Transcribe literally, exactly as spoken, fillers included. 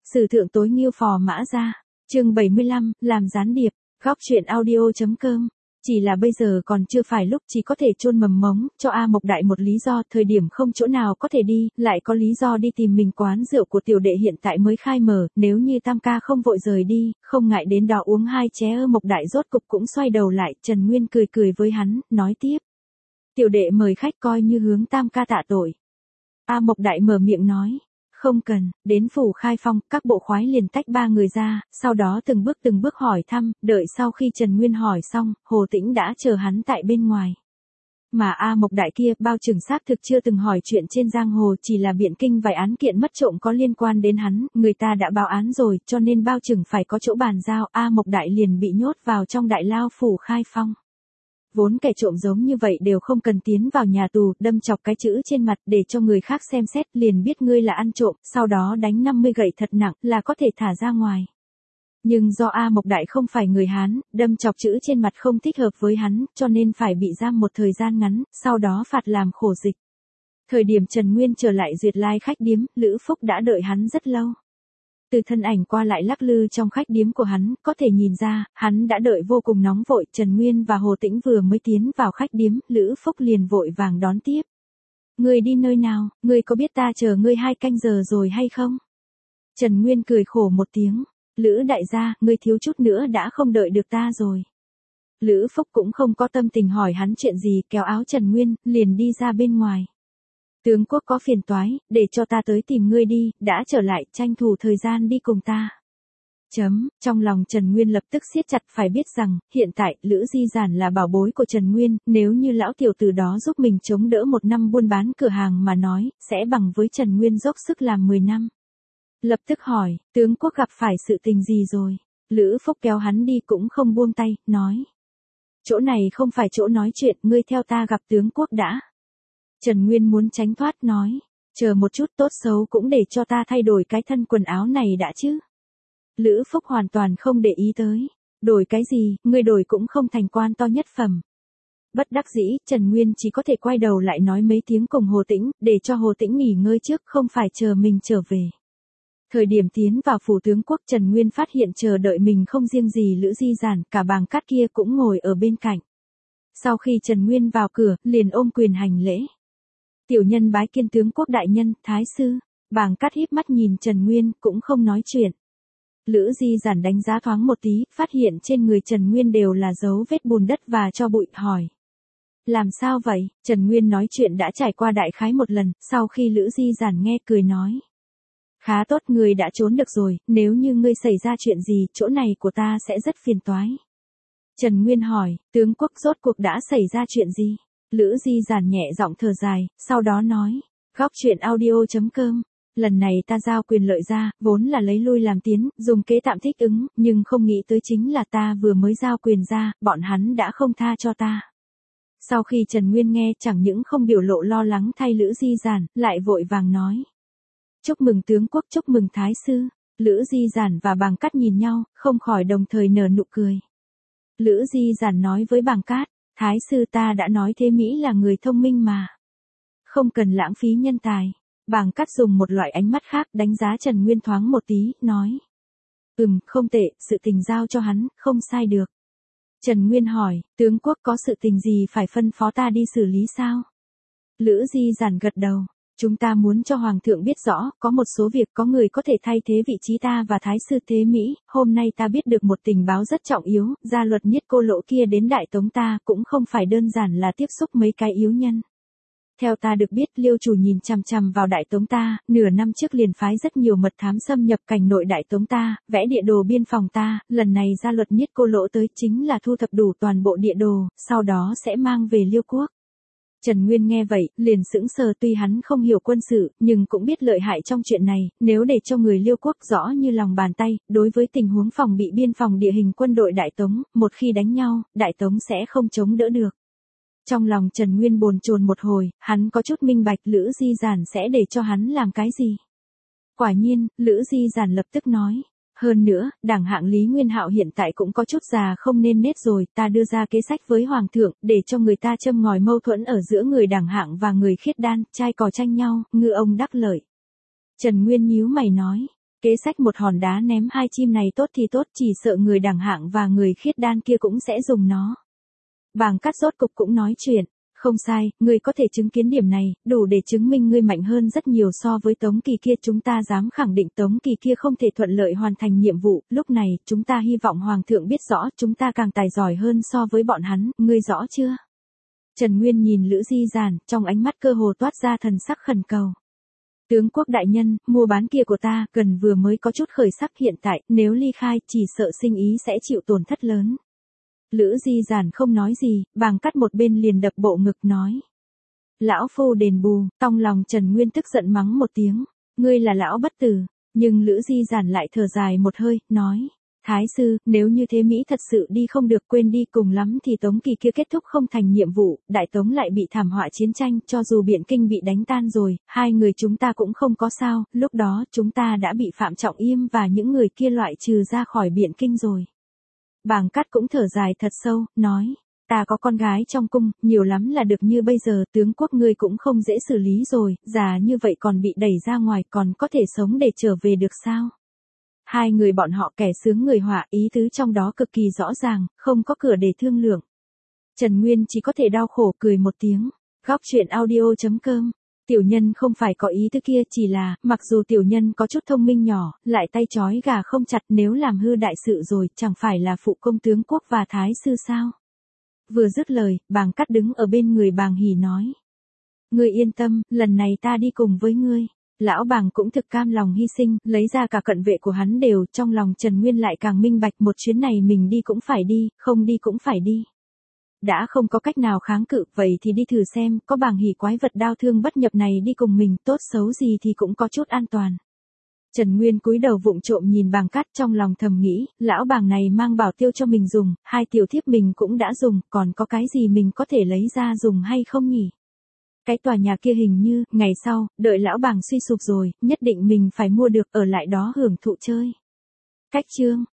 Sử thượng tối nghiêu phò mã ra. Chương bảy mươi lăm, làm gián điệp. Góc truyện audio.com. Chỉ là bây giờ còn chưa phải lúc chỉ có thể chôn mầm mống, cho A Mộc Đại một lý do, thời điểm không chỗ nào có thể đi, lại có lý do đi tìm mình quán rượu của tiểu đệ hiện tại mới khai mở, nếu như Tam ca không vội rời đi, không ngại đến đó uống hai ché. A Mộc Đại rốt cục cũng xoay đầu lại, Trần Nguyên cười cười với hắn, nói tiếp. Tiểu đệ mời khách coi như hướng Tam ca tạ tội. A Mộc Đại mở miệng nói. Không cần, đến phủ Khai Phong, các bộ khoái liền tách ba người ra, sau đó từng bước từng bước hỏi thăm, đợi sau khi Trần Nguyên hỏi xong, Hồ Tĩnh đã chờ hắn tại bên ngoài. Mà A Mộc Đại kia, bao trừng xác thực chưa từng hỏi chuyện trên giang hồ, chỉ là biện kinh vài án kiện mất trộm có liên quan đến hắn, người ta đã báo án rồi, cho nên bao trừng phải có chỗ bàn giao, A Mộc Đại liền bị nhốt vào trong đại lao phủ Khai Phong. Vốn kẻ trộm giống như vậy đều không cần tiến vào nhà tù, đâm chọc cái chữ trên mặt để cho người khác xem xét liền biết ngươi là ăn trộm, sau đó đánh năm mươi gậy thật nặng là có thể thả ra ngoài. Nhưng do A Mộc Đại không phải người Hán, đâm chọc chữ trên mặt không thích hợp với hắn, cho nên phải bị giam một thời gian ngắn, sau đó phạt làm khổ dịch. Thời điểm Trần Nguyên trở lại Duyệt Lai khách điếm, Lữ Phúc đã đợi hắn rất lâu. Từ thân ảnh qua lại lắc lư trong khách điếm của hắn, có thể nhìn ra, hắn đã đợi vô cùng nóng vội. Trần Nguyên và Hồ Tĩnh vừa mới tiến vào khách điếm, Lữ Phúc liền vội vàng đón tiếp. Ngươi đi nơi nào, ngươi có biết ta chờ ngươi hai canh giờ rồi hay không? Trần Nguyên cười khổ một tiếng. Lữ đại gia, ngươi thiếu chút nữa đã không đợi được ta rồi. Lữ Phúc cũng không có tâm tình hỏi hắn chuyện gì, kéo áo Trần Nguyên, liền đi ra bên ngoài. Tướng quốc có phiền toái, để cho ta tới tìm ngươi đi, đã trở lại, tranh thủ thời gian đi cùng ta. Chấm, trong lòng Trần Nguyên lập tức siết chặt, phải biết rằng, hiện tại, Lữ Di Giản là bảo bối của Trần Nguyên, nếu như lão tiểu tử đó giúp mình chống đỡ một năm buôn bán cửa hàng mà nói, sẽ bằng với Trần Nguyên dốc sức làm mười năm. Lập tức hỏi, tướng quốc gặp phải sự tình gì rồi? Lữ Phúc kéo hắn đi cũng không buông tay, nói. Chỗ này không phải chỗ nói chuyện, ngươi theo ta gặp tướng quốc đã. Trần Nguyên muốn tránh thoát nói, chờ một chút, tốt xấu cũng để cho ta thay đổi cái thân quần áo này đã chứ. Lữ Phúc hoàn toàn không để ý tới, đổi cái gì, người đổi cũng không thành quan to nhất phẩm. Bất đắc dĩ, Trần Nguyên chỉ có thể quay đầu lại nói mấy tiếng cùng Hồ Tĩnh, để cho Hồ Tĩnh nghỉ ngơi trước, không phải chờ mình trở về. Thời điểm tiến vào phủ tướng quốc, Trần Nguyên phát hiện chờ đợi mình không riêng gì Lữ Di Giản, cả Bàng Cát kia cũng ngồi ở bên cạnh. Sau khi Trần Nguyên vào cửa, liền ôm quyền hành lễ. Tiểu nhân bái kiến tướng quốc đại nhân, thái sư. Bàng Cát híp mắt nhìn Trần Nguyên, cũng không nói chuyện. Lữ Di Giản đánh giá thoáng một tí, phát hiện trên người Trần Nguyên đều là dấu vết bùn đất và tro bụi, hỏi. Làm sao vậy? Trần Nguyên nói chuyện đã trải qua đại khái một lần, sau khi Lữ Di Giản nghe cười nói. Khá tốt, người đã trốn được rồi, nếu như ngươi xảy ra chuyện gì, chỗ này của ta sẽ rất phiền toái. Trần Nguyên hỏi, tướng quốc rốt cuộc đã xảy ra chuyện gì? Lữ Di Giản nhẹ giọng thở dài, sau đó nói, góc truyện audio.com, lần này ta giao quyền lợi ra, vốn là lấy lui làm tiến, dùng kế tạm thích ứng, nhưng không nghĩ tới chính là ta vừa mới giao quyền ra, bọn hắn đã không tha cho ta. Sau khi Trần Nguyên nghe, chẳng những không biểu lộ lo lắng thay Lữ Di Giản, lại vội vàng nói. Chúc mừng tướng quốc, chúc mừng thái sư. Lữ Di Giản và Bàng Cát nhìn nhau, không khỏi đồng thời nở nụ cười. Lữ Di Giản nói với Bàng Cát, thái sư ta đã nói thế Mỹ là người thông minh mà. Không cần lãng phí nhân tài. Bàng Cát dùng một loại ánh mắt khác đánh giá Trần Nguyên thoáng một tí, nói. Ừm, không tệ, sự tình giao cho hắn, không sai được. Trần Nguyên hỏi, tướng quốc có sự tình gì phải phân phó ta đi xử lý sao? Lữ Di Giản gật đầu. Chúng ta muốn cho Hoàng thượng biết rõ, có một số việc có người có thể thay thế vị trí ta và Thái sư Thế Mỹ, hôm nay ta biết được một tình báo rất trọng yếu, gia luật Niết Cô Lỗ kia đến Đại Tống ta cũng không phải đơn giản là tiếp xúc mấy cái yếu nhân. Theo ta được biết, Liêu chủ nhìn chằm chằm vào Đại Tống ta, nửa năm trước liền phái rất nhiều mật thám xâm nhập cảnh nội Đại Tống ta, vẽ địa đồ biên phòng ta, lần này gia luật Niết Cô Lỗ tới chính là thu thập đủ toàn bộ địa đồ, sau đó sẽ mang về Liêu quốc. Trần Nguyên nghe vậy, liền sững sờ, tuy hắn không hiểu quân sự, nhưng cũng biết lợi hại trong chuyện này, nếu để cho người Liêu quốc rõ như lòng bàn tay, đối với tình huống phòng bị biên phòng địa hình quân đội Đại Tống, một khi đánh nhau, Đại Tống sẽ không chống đỡ được. Trong lòng Trần Nguyên bồn chồn một hồi, hắn có chút minh bạch Lữ Di Giản sẽ để cho hắn làm cái gì. Quả nhiên, Lữ Di Giản lập tức nói. Hơn nữa, đảng hạng Lý Nguyên Hạo hiện tại cũng có chút già không nên nết rồi, ta đưa ra kế sách với Hoàng thượng, để cho người ta châm ngòi mâu thuẫn ở giữa người đảng hạng và người khiết đan, trai cò tranh nhau, ngư ông đắc lợi. Trần Nguyên nhíu mày nói, kế Kế sách một hòn đá ném hai chim này tốt thì tốt, chỉ sợ người đẳng hạng và người khiết đan kia cũng sẽ dùng nó. Bàng Cát rốt cục cũng nói chuyện. Không sai, ngươi có thể chứng kiến điểm này, đủ để chứng minh ngươi mạnh hơn rất nhiều so với Tống Kỳ kia. Chúng ta dám khẳng định Tống Kỳ kia không thể thuận lợi hoàn thành nhiệm vụ. Lúc này, chúng ta hy vọng Hoàng thượng biết rõ chúng ta càng tài giỏi hơn so với bọn hắn, ngươi rõ chưa? Trần Nguyên nhìn Lữ Di Giản, trong ánh mắt cơ hồ toát ra thần sắc khẩn cầu. Tướng quốc đại nhân, mua bán kia của ta, gần vừa mới có chút khởi sắc, hiện tại, nếu ly khai, chỉ sợ sinh ý sẽ chịu tổn thất lớn. Lữ Di Giản không nói gì, Bàng Cát một bên liền đập bộ ngực nói. Lão phu đền bù, trong lòng Trần Nguyên tức giận mắng một tiếng, ngươi là lão bất tử, nhưng Lữ Di Giản lại thở dài một hơi, nói. Thái sư, nếu như thế Mỹ thật sự đi không được, quên đi, cùng lắm thì Tống Kỳ kia kết thúc không thành nhiệm vụ, Đại Tống lại bị thảm họa chiến tranh, cho dù Biện Kinh bị đánh tan rồi, hai người chúng ta cũng không có sao, lúc đó chúng ta đã bị Phạm Trọng Yêm và những người kia loại trừ ra khỏi Biện Kinh rồi. Bàng Cát cũng thở dài thật sâu, nói, ta có con gái trong cung, nhiều lắm là được như bây giờ, tướng quốc ngươi cũng không dễ xử lý rồi, già như vậy còn bị đẩy ra ngoài, còn có thể sống để trở về được sao? Hai người bọn họ kẻ sướng người họa, ý tứ trong đó cực kỳ rõ ràng, không có cửa để thương lượng. Trần Nguyên chỉ có thể đau khổ cười một tiếng. Góc truyện audio chấm com. Tiểu nhân không phải có ý tứ kia, chỉ là, mặc dù tiểu nhân có chút thông minh nhỏ, lại tay trói gà không chặt, nếu làm hư đại sự rồi, chẳng phải là phụ công tướng quốc và thái sư sao? Vừa dứt lời, Bàng Cát đứng ở bên người Bàng Hỉ nói. Ngươi yên tâm, lần này ta đi cùng với ngươi. Lão Bàng cũng thực cam lòng hy sinh, lấy ra cả cận vệ của hắn đều, trong lòng Trần Nguyên lại càng minh bạch, một chuyến này mình đi cũng phải đi, không đi cũng phải đi. Đã không có cách nào kháng cự, vậy thì đi thử xem, có Bàng Hỉ quái vật đao thương bất nhập này đi cùng mình, tốt xấu gì thì cũng có chút an toàn. Trần Nguyên cúi đầu vụng trộm nhìn Bàng Cát, trong lòng thầm nghĩ, lão Bàng này mang bảo tiêu cho mình dùng, hai tiểu thiếp mình cũng đã dùng, còn có cái gì mình có thể lấy ra dùng hay không nhỉ? Cái tòa nhà kia hình như, ngày sau, đợi lão Bàng suy sụp rồi, nhất định mình phải mua được, ở lại đó hưởng thụ chơi. Cách chương